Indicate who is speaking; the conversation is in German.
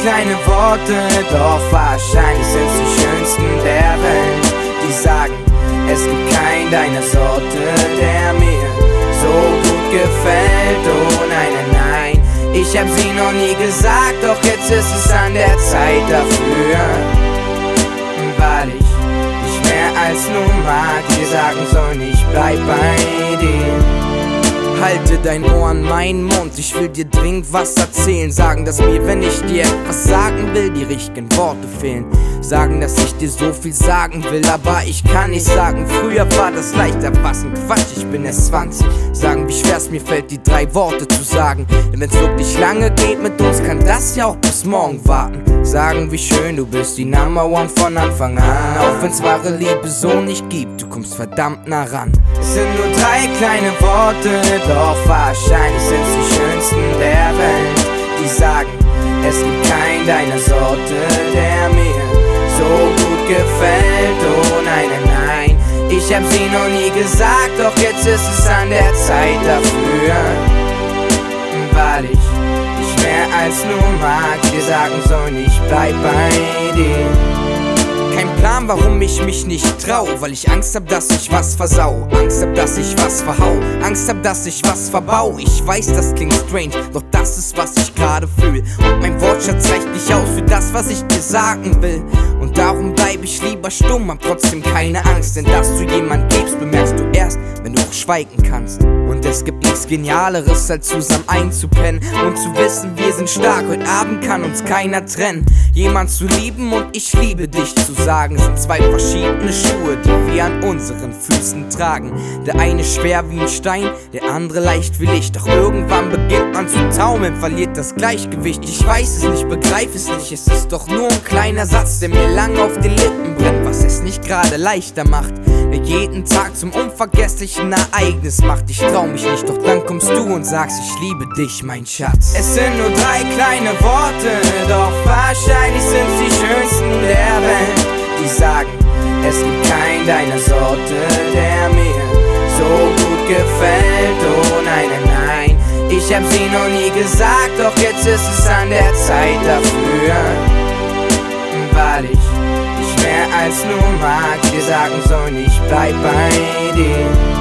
Speaker 1: kleine Worte, doch wahrscheinlich sind's die schönsten der Welt. Die sagen, es gibt keinen deiner Sorte, der mir so gut gefällt. Oh nein, nein, nein, ich hab sie noch nie gesagt, doch jetzt ist es an der Zeit dafür. Weil ich nicht mehr als nur mag, dir sagen soll, ich bleib bei dir. Halte dein Ohr an meinen Mund, ich will dir dringend was erzählen. Sagen, dass mir, wenn ich dir etwas sagen will, die richtigen Worte fehlen. Sagen, dass ich dir so viel sagen will, aber ich kann nicht sagen. Früher war das leichter, was ein Quatsch, ich bin erst 20. Sagen, wie schwer's mir fällt, die 3 Worte zu sagen. Denn wenn's wirklich lange geht mit uns, kann das ja auch bis morgen warten. Sagen, wie schön du bist, die Number One von Anfang an. Auch wenn's wahre Liebe so nicht gibt, du kommst verdammt nah ran. Es sind nur 3 kleine Worte, doch wahrscheinlich sind's die schönsten der Welt. Die sagen, es gibt keinen deiner Sorte, der mir so gut gefällt. Oh nein, nein, nein, ich hab sie noch nie gesagt, doch jetzt ist es an der Zeit dafür. Weil ich nicht mehr als nur mag, dir sagen soll, ich bleib bei dir. Kein Plan, warum ich mich nicht trau, weil ich Angst hab, dass ich was versau. Angst hab, dass ich was verhau. Angst hab, dass ich was verbau. Ich weiß, das klingt strange, doch das ist, was ich gerade fühl. Und mein Wortschatz reicht nicht aus für das, was ich dir sagen will. Und darum bleib ich lieber stumm, hab trotzdem keine Angst. Denn dass du jemand gibst, bemerkst du erst, wenn du auch schweigen kannst. Und es gibt nichts Genialeres, als zusammen einzupennen und zu wissen, wir sind stark, heute Abend kann uns keiner trennen. Jemand zu lieben und ich liebe dich zu sagen, sind 2 verschiedene Schuhe, die wir an unseren Füßen tragen. Der eine schwer wie ein Stein, der andere leicht wie Licht. Doch irgendwann beginnt man zu taumeln, verliert das Gleichgewicht. Ich weiß es nicht, begreif es nicht, es ist doch nur ein kleiner Satz, der mir lang auf den Lippen brennt, was es nicht gerade leichter macht, der jeden Tag zum unvergesslichen Ereignis macht. Ich trau mich nicht, doch dann kommst du und sagst, ich liebe dich, mein Schatz. Es sind nur 3 kleine Worte, doch wahrscheinlich sind's die schönsten der Welt. Die sagen, es gibt keinen deiner Sorte, der mir so gut gefällt. Oh nein, nein, nein, ich hab sie noch nie gesagt, doch jetzt ist es an der Zeit dafür. Weil ich nicht mehr als nur mag, dir sagen soll, ich bleib bei dir.